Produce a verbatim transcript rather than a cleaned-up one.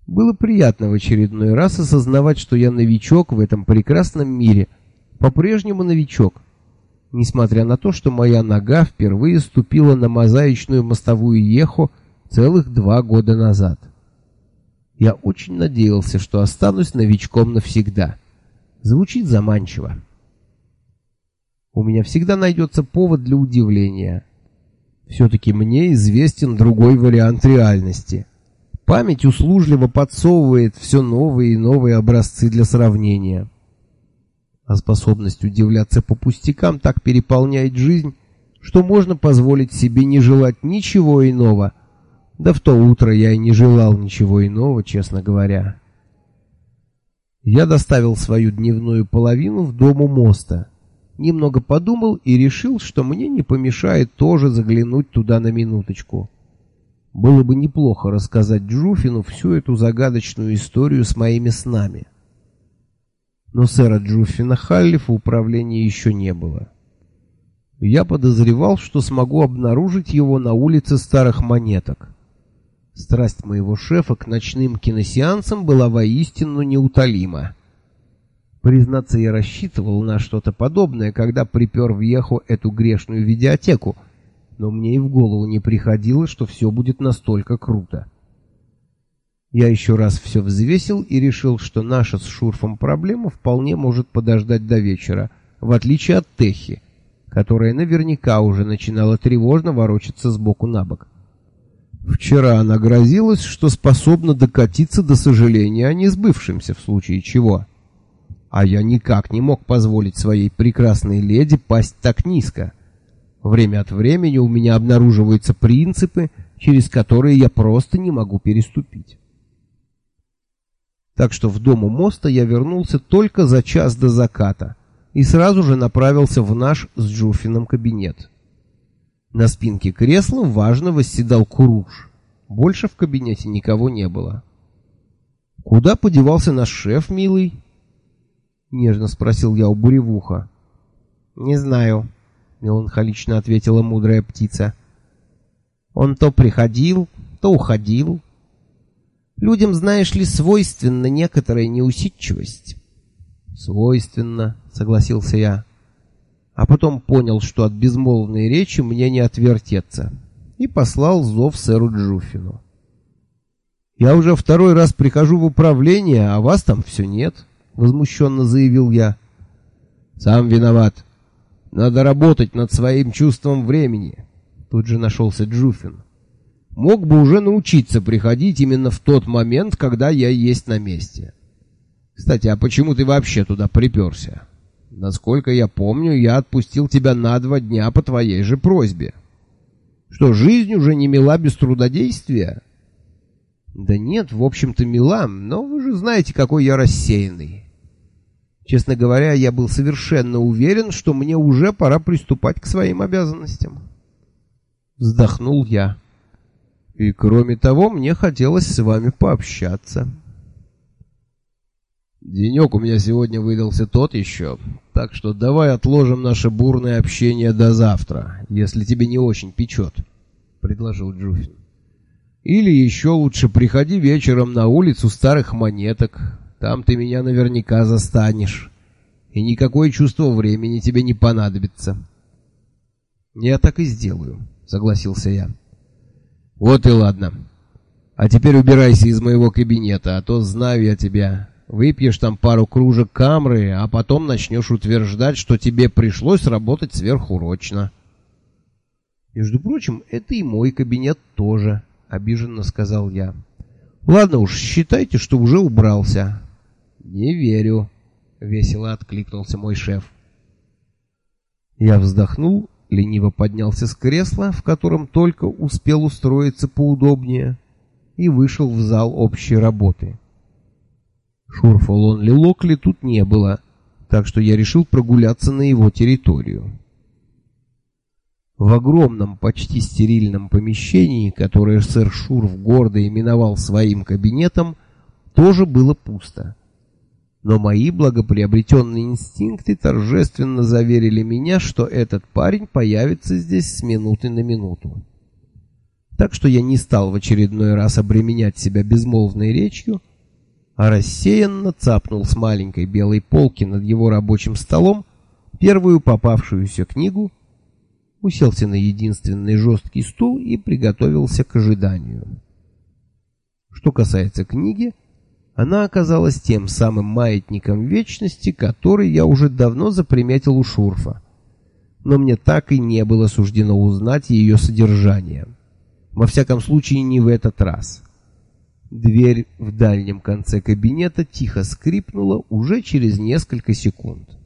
Было приятно в очередной раз осознавать, что я новичок в этом прекрасном мире, по-прежнему новичок, несмотря на то, что моя нога впервые ступила на мозаичную мостовую Ехо целых два года назад. Я очень надеялся, что останусь новичком навсегда. Звучит заманчиво. У меня всегда найдется повод для удивления. Все-таки мне известен другой вариант реальности. Память услужливо подсовывает все новые и новые образцы для сравнения. А способность удивляться по пустякам так переполняет жизнь, что можно позволить себе не желать ничего иного. Да в то утро я и не желал ничего иного, честно говоря. Я доставил свою дневную половину в дом у моста. Немного подумал и решил, что мне не помешает тоже заглянуть туда на минуточку. Было бы неплохо рассказать Джуфину всю эту загадочную историю с моими снами. Но сэра Джуфина Халлифа в управлении еще не было. Я подозревал, что смогу обнаружить его на улице Старых Монеток. Страсть моего шефа к ночным киносеансам была воистину неутолима. Признаться, я рассчитывал на что-то подобное, когда припер в Ехо эту грешную видеотеку, но мне и в голову не приходило, что все будет настолько круто. Я еще раз все взвесил и решил, что наша с Шурфом проблема вполне может подождать до вечера, в отличие от Техи, которая наверняка уже начинала тревожно ворочаться сбоку на бок. Вчера она грозилась, что способна докатиться до сожаления о несбывшемся, в случае чего. А я никак не мог позволить своей прекрасной леди пасть так низко. Время от времени у меня обнаруживаются принципы, через которые я просто не могу переступить. Так что в дом у моста я вернулся только за час до заката и сразу же направился в наш с Джуфином кабинет. На спинке кресла важно восседал Куруш. Больше в кабинете никого не было. «Куда подевался наш шеф, милый?» — нежно спросил я у Буревуха. «Не знаю», — меланхолично ответила мудрая птица. «Он то приходил, то уходил. Людям, знаешь ли, свойственна некоторая неусидчивость». «Свойственно», — согласился я. А потом понял, что от безмолвной речи мне не отвертеться, и послал зов сэру Джуфину. «Я уже второй раз прихожу в управление, а вас там все нет», — возмущенно заявил я. «Сам виноват. Надо работать над своим чувством времени», — тут же нашелся Джуфин. «Мог бы уже научиться приходить именно в тот момент, когда я есть на месте. Кстати, а почему ты вообще туда приперся? Насколько я помню, я отпустил тебя на два дня по твоей же просьбе. Что, жизнь уже не мила без трудодействия?» «Да нет, в общем-то мила, но вы же знаете, какой я рассеянный. Честно говоря, я был совершенно уверен, что мне уже пора приступать к своим обязанностям». Вздохнул я. «И кроме того, мне хотелось с вами пообщаться». «Денек у меня сегодня выдался тот еще, так что давай отложим наше бурное общение до завтра, если тебе не очень печет», — предложил Джуфин. «Или еще лучше приходи вечером на улицу Старых Монеток, там ты меня наверняка застанешь, и никакое чувство времени тебе не понадобится». «Я так и сделаю», — согласился я. «Вот и ладно. А теперь убирайся из моего кабинета, а то знаю я тебя. Выпьешь там пару кружек камры, а потом начнешь утверждать, что тебе пришлось работать сверхурочно». «Между прочим, это и мой кабинет тоже», — обиженно сказал я. «Ладно уж, считайте, что уже убрался». «Не верю», — весело откликнулся мой шеф. Я вздохнул, лениво поднялся с кресла, в котором только успел устроиться поудобнее, и вышел в зал общей работы. Шурфа Лонли Локли тут не было, так что я решил прогуляться на его территорию. В огромном, почти стерильном помещении, которое сэр Шурф гордо именовал своим кабинетом, тоже было пусто. Но мои благоприобретенные инстинкты торжественно заверили меня, что этот парень появится здесь с минуты на минуту. Так что я не стал в очередной раз обременять себя безмолвной речью, а рассеянно цапнул с маленькой белой полки над его рабочим столом первую попавшуюся книгу, уселся на единственный жесткий стул и приготовился к ожиданию. Что касается книги, она оказалась тем самым маятником вечности, который я уже давно заприметил у Шурфа. Но мне так и не было суждено узнать ее содержание. Во всяком случае, не в этот раз. Дверь в дальнем конце кабинета тихо скрипнула уже через несколько секунд.